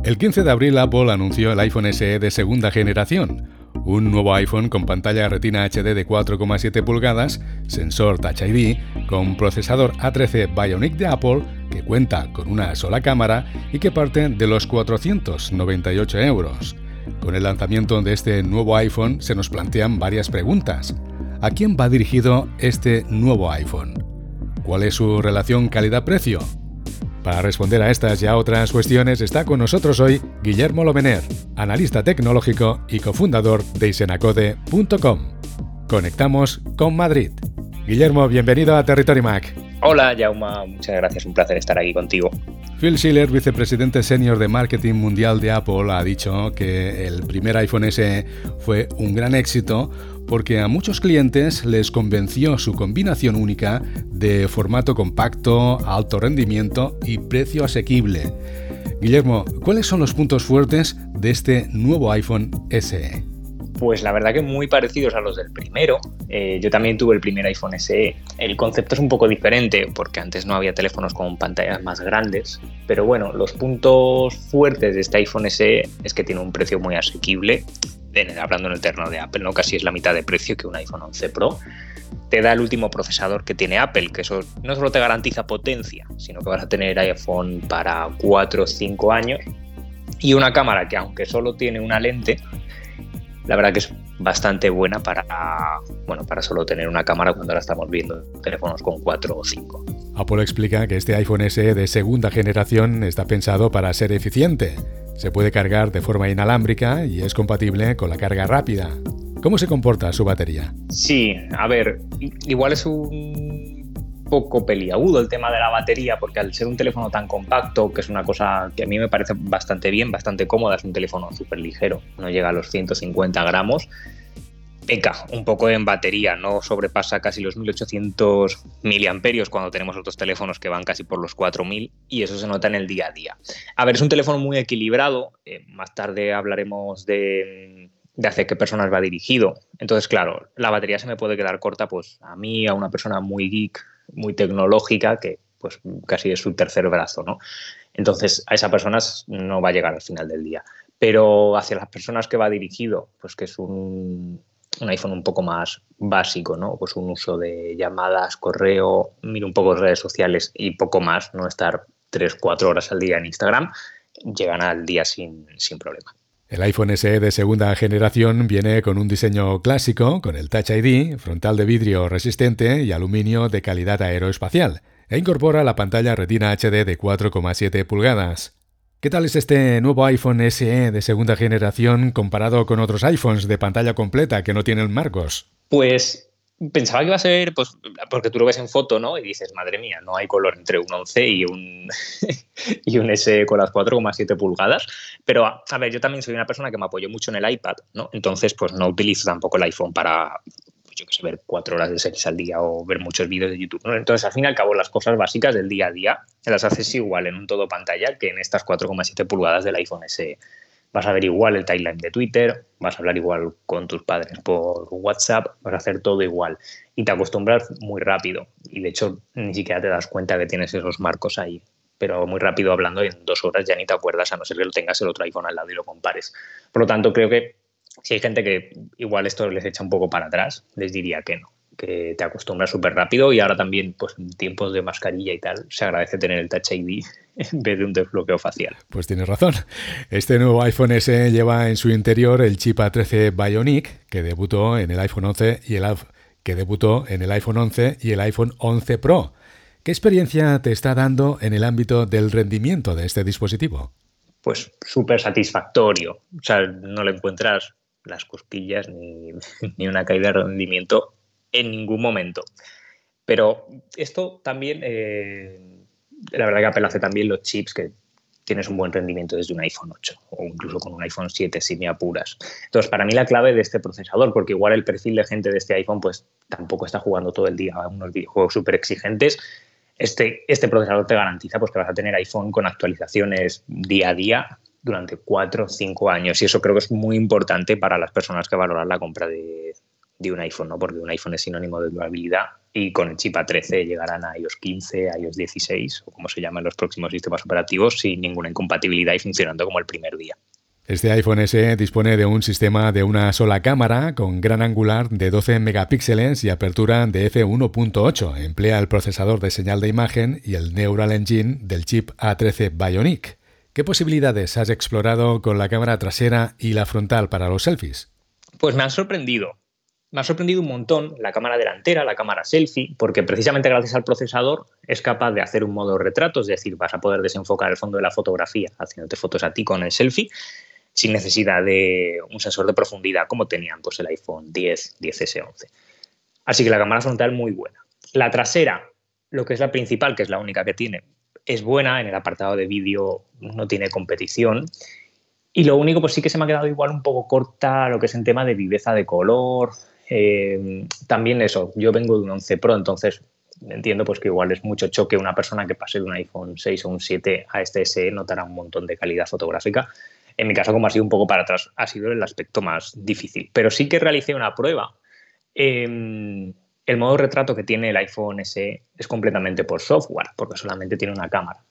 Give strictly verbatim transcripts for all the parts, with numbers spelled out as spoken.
El quince de abril Apple anunció el iPhone S E de segunda generación, un nuevo iPhone con pantalla Retina H D de cuatro coma siete pulgadas, sensor Touch I D, con procesador A trece Bionic de Apple, que cuenta con una sola cámara y que parte de los cuatrocientos noventa y ocho euros. Con el lanzamiento de este nuevo iPhone se nos plantean varias preguntas. ¿A quién va dirigido este nuevo iPhone? ¿Cuál es su relación calidad-precio? Para responder a estas y a otras cuestiones está con nosotros hoy Guillermo Lovener, analista tecnológico y cofundador de isenacode punto com. Conectamos con Madrid. Guillermo, bienvenido a Territory Mac. Hola, Jaume, muchas gracias, un placer estar aquí contigo. Phil Schiller, vicepresidente senior de marketing mundial de Apple, ha dicho que el primer iPhone S E fue un gran éxito porque a muchos clientes les convenció su combinación única de formato compacto, alto rendimiento y precio asequible. Guillermo, ¿cuáles son los puntos fuertes de este nuevo iPhone S E? Pues la verdad que muy parecidos a los del primero. Eh, yo también tuve el primer iPhone S E. El concepto es un poco diferente porque antes no había teléfonos con pantallas más grandes. Pero bueno, los puntos fuertes de este iPhone S E es que tiene un precio muy asequible. Hablando en el terreno de Apple, ¿no? Casi es la mitad de precio que un iPhone once Pro. Te da el último procesador que tiene Apple, que eso no solo te garantiza potencia, sino que vas a tener iPhone para cuatro o cinco años. Y una cámara que, aunque solo tiene una lente, la verdad que es bastante buena para, bueno, para solo tener una cámara cuando ahora estamos viendo teléfonos con cuatro o cinco. Apple explica que este iPhone S E de segunda generación está pensado para ser eficiente. Se puede cargar de forma inalámbrica y es compatible con la carga rápida. ¿Cómo se comporta su batería? Sí, a ver, igual es un poco peliagudo el tema de la batería, porque al ser un teléfono tan compacto, que es una cosa que a mí me parece bastante bien, bastante cómoda, es un teléfono súper ligero, no llega a los ciento cincuenta gramos, peca un poco en batería, no sobrepasa casi los mil ochocientos miliamperios cuando tenemos otros teléfonos que van casi por los cuatro mil, y eso se nota en el día a día. A ver, es un teléfono muy equilibrado, eh, más tarde hablaremos de, de hacia qué personas va dirigido. Entonces, claro, la batería se me puede quedar corta pues a mí, a una persona muy geek, muy tecnológica, que pues casi es su tercer brazo, ¿no? Entonces, a esas personas no va a llegar al final del día. Pero hacia las personas que va dirigido, pues que es un... un iPhone un poco más básico, ¿no? Pues un uso de llamadas, correo, mira un poco redes sociales y poco más, no estar tres cuatro horas al día en Instagram, llegan al día sin, sin problema. El iPhone S E de segunda generación viene con un diseño clásico, con el Touch I D, frontal de vidrio resistente y aluminio de calidad aeroespacial, e incorpora la pantalla Retina H D de cuatro coma siete pulgadas. ¿Qué tal es este nuevo iPhone S E de segunda generación comparado con otros iPhones de pantalla completa que no tienen marcos? Pues pensaba que iba a ser, pues, porque tú lo ves en foto, ¿no? Y dices, madre mía, no hay color entre un once y un, y un S E con las cuatro coma siete pulgadas. Pero, a ver, yo también soy una persona que me apoyo mucho en el iPad, ¿no? Entonces, pues no utilizo tampoco el iPhone para, yo que sé, ver cuatro horas de series al día o ver muchos vídeos de YouTube, ¿no? Entonces, al fin y al cabo, las cosas básicas del día a día las haces igual en un todo pantalla que en estas cuatro coma siete pulgadas del iPhone S E. Vas a ver igual el timeline de Twitter, vas a hablar igual con tus padres por WhatsApp, vas a hacer todo igual y te acostumbras muy rápido. Y de hecho, ni siquiera te das cuenta que tienes esos marcos ahí. Pero muy rápido hablando, en dos horas ya ni te acuerdas, a no ser que lo tengas el otro iPhone al lado y lo compares. Por lo tanto, creo que si hay gente que igual esto les echa un poco para atrás, les diría que no, que te acostumbras súper rápido y ahora también, pues en tiempos de mascarilla y tal, se agradece tener el Touch I D en vez de un desbloqueo facial. Pues tienes razón. Este nuevo iPhone S E lleva en su interior el chip A trece Bionic, que debutó en el iPhone once y el que debutó en el iPhone once y el iPhone once Pro. ¿Qué experiencia te está dando en el ámbito del rendimiento de este dispositivo? Pues súper satisfactorio. O sea, no le encuentras las cosquillas ni, ni una caída de rendimiento en ningún momento. Pero esto también, eh, la verdad que Apple hace también los chips que tienes un buen rendimiento desde un iPhone ocho o incluso con un iPhone siete si me apuras. Entonces, para mí la clave de este procesador, porque igual el perfil de gente de este iPhone pues tampoco está jugando todo el día a unos videojuegos súper exigentes, este, este procesador te garantiza pues, que vas a tener iPhone con actualizaciones día a día durante cuatro o cinco años y eso creo que es muy importante para las personas que valoran la compra de de un iPhone, ¿no? Porque un iPhone es sinónimo de durabilidad y con el chip A trece llegarán a iOS quince, a iOS dieciséis o como se llaman los próximos sistemas operativos sin ninguna incompatibilidad y funcionando como el primer día. Este iPhone S E dispone de un sistema de una sola cámara con gran angular de doce megapíxeles y apertura de efe uno punto ocho. Emplea el procesador de señal de imagen y el Neural Engine del chip A trece Bionic. ¿Qué posibilidades has explorado con la cámara trasera y la frontal para los selfies? Pues me han sorprendido. Me ha sorprendido un montón la cámara delantera, la cámara selfie, porque precisamente gracias al procesador es capaz de hacer un modo retrato, es decir, vas a poder desenfocar el fondo de la fotografía haciéndote fotos a ti con el selfie sin necesidad de un sensor de profundidad como tenían pues, el iPhone diez, diez ese, once. Así que la cámara frontal muy buena. La trasera, lo que es la principal, que es la única que tiene, es buena. En el apartado de vídeo no tiene competición. Y lo único, pues sí que se me ha quedado igual un poco corta lo que es en tema de viveza de color. Eh, también eso, yo vengo de un once Pro, entonces entiendo pues que igual es mucho choque una persona que pase de un iPhone seis o un siete a este S E notará un montón de calidad fotográfica. En mi caso, como ha sido un poco para atrás, ha sido el aspecto más difícil. Pero sí que realicé una prueba. Eh, el modo retrato que tiene el iPhone S E es completamente por software, porque solamente tiene una cámara.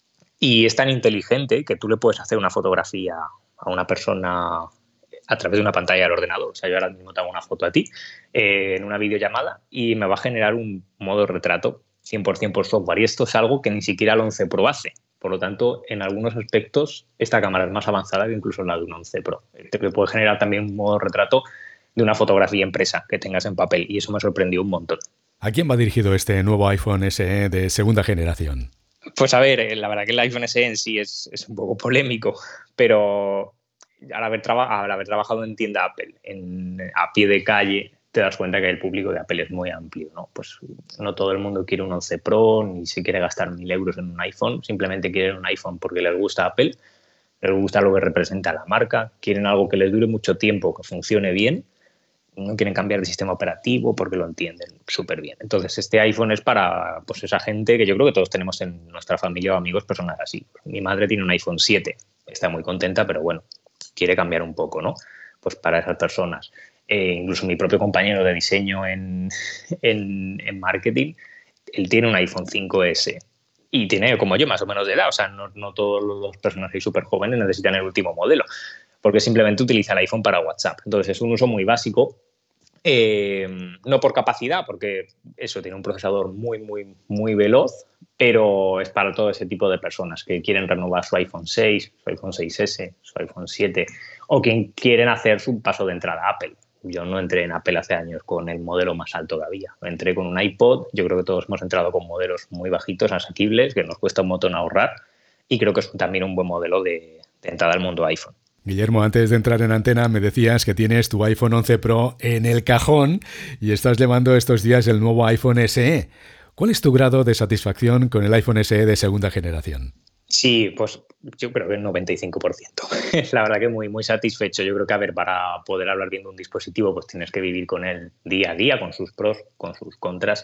Y es tan inteligente que tú le puedes hacer una fotografía a una persona a través de una pantalla del ordenador. O sea, yo ahora mismo te hago una foto a ti eh, en una videollamada y me va a generar un modo retrato cien por ciento por software. Y esto es algo que ni siquiera el once Pro hace. Por lo tanto, en algunos aspectos, esta cámara es más avanzada que incluso la de un once Pro. Te puede generar también un modo retrato de una fotografía impresa que tengas en papel y eso me sorprendió un montón. ¿A quién va dirigido este nuevo iPhone S E de segunda generación? Pues a ver, la verdad que el iPhone S E en sí es, es un poco polémico, pero al haber, traba, al haber trabajado en tienda Apple, en, a pie de calle, te das cuenta que el público de Apple es muy amplio, ¿no? Pues no todo el mundo quiere un once Pro, ni se quiere gastar mil euros en un iPhone, simplemente quieren un iPhone porque les gusta Apple, les gusta lo que representa la marca, quieren algo que les dure mucho tiempo, que funcione bien, no quieren cambiar de sistema operativo porque lo entienden súper bien. Entonces, este iPhone es para pues, esa gente que yo creo que todos tenemos en nuestra familia o amigos personas así. Mi madre tiene un iPhone siete, está muy contenta, pero bueno, quiere cambiar un poco, ¿no? Pues para esas personas. Eh, incluso mi propio compañero de diseño en, en, en marketing, él tiene un iPhone cinco ese y tiene como yo más o menos de edad, o sea, no, no todos los personajes súper jóvenes necesitan el último modelo, porque simplemente utiliza el iPhone para WhatsApp. Entonces es un uso muy básico, eh, no por capacidad, porque eso tiene un procesador muy, muy, muy veloz, pero es para todo ese tipo de personas que quieren renovar su iPhone seis, su iPhone seis ese, su iPhone siete o que quieren hacer su paso de entrada a Apple. Yo no entré en Apple hace años con el modelo más alto que había. Entré con un iPod. Yo creo que todos hemos entrado con modelos muy bajitos, asequibles, que nos cuesta un montón ahorrar. Y creo que es también un buen modelo de, de entrada al mundo iPhone. Guillermo, antes de entrar en antena me decías que tienes tu iPhone once Pro en el cajón y estás llevando estos días el nuevo iPhone S E. ¿Cuál es tu grado de satisfacción con el iPhone S E de segunda generación? Sí, pues yo creo que el noventa y cinco por ciento. La verdad que muy, muy satisfecho. Yo creo que, a ver, para poder hablar bien de un dispositivo, pues tienes que vivir con él día a día, con sus pros, con sus contras.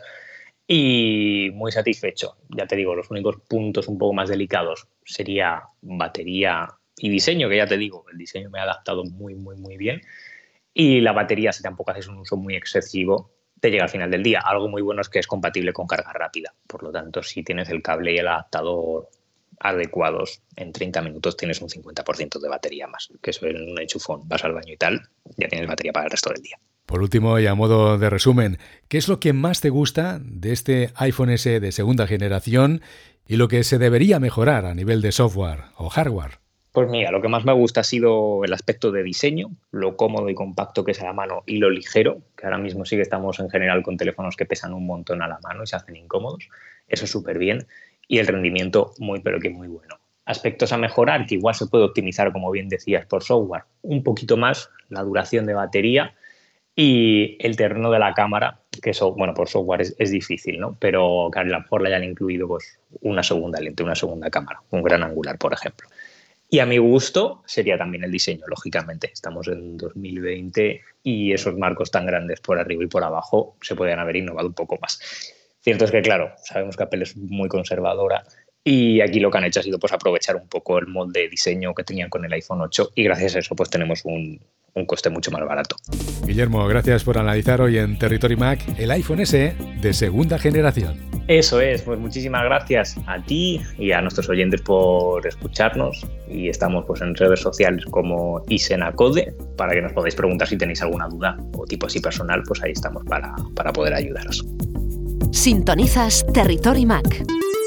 Y muy satisfecho. Ya te digo, los únicos puntos un poco más delicados sería batería y diseño, que ya te digo, el diseño me ha adaptado muy, muy, muy bien. Y la batería, si tampoco haces un uso muy excesivo, te llega al final del día. Algo muy bueno es que es compatible con carga rápida. Por lo tanto, si tienes el cable y el adaptador adecuados, en treinta minutos tienes un cincuenta por ciento de batería más, que eso en un enchufón, vas al baño y tal, ya tienes batería para el resto del día. Por último, y a modo de resumen, ¿qué es lo que más te gusta de este iPhone S E de segunda generación y lo que se debería mejorar a nivel de software o hardware? Pues mira, lo que más me gusta ha sido el aspecto de diseño, lo cómodo y compacto que es a la mano y lo ligero, que ahora mismo sí que estamos en general con teléfonos que pesan un montón a la mano y se hacen incómodos. Eso es súper bien. Y el rendimiento muy, pero que muy bueno. Aspectos a mejorar, que igual se puede optimizar, como bien decías, por software, un poquito más, la duración de batería y el terreno de la cámara, que eso, bueno, por software es, es difícil, ¿no? Pero que a lo mejor le hayan incluido pues, una segunda lente, una segunda cámara, un gran angular, por ejemplo. Y a mi gusto sería también el diseño, lógicamente. Estamos en dos mil veinte y esos marcos tan grandes por arriba y por abajo se podrían haber innovado un poco más. Cierto es que, claro, sabemos que Apple es muy conservadora Y aquí lo que han hecho ha sido pues aprovechar un poco el molde de diseño que tenían con el iPhone ocho y gracias a eso pues tenemos un, un coste mucho más barato. Guillermo, gracias por analizar hoy en Territory Mac el iPhone S E de segunda generación. Eso es, pues muchísimas gracias a ti y a nuestros oyentes por escucharnos y estamos pues en redes sociales como Isenacode para que nos podáis preguntar si tenéis alguna duda o tipo así personal, pues ahí estamos para, para poder ayudaros. Sintonizas Territory Mac.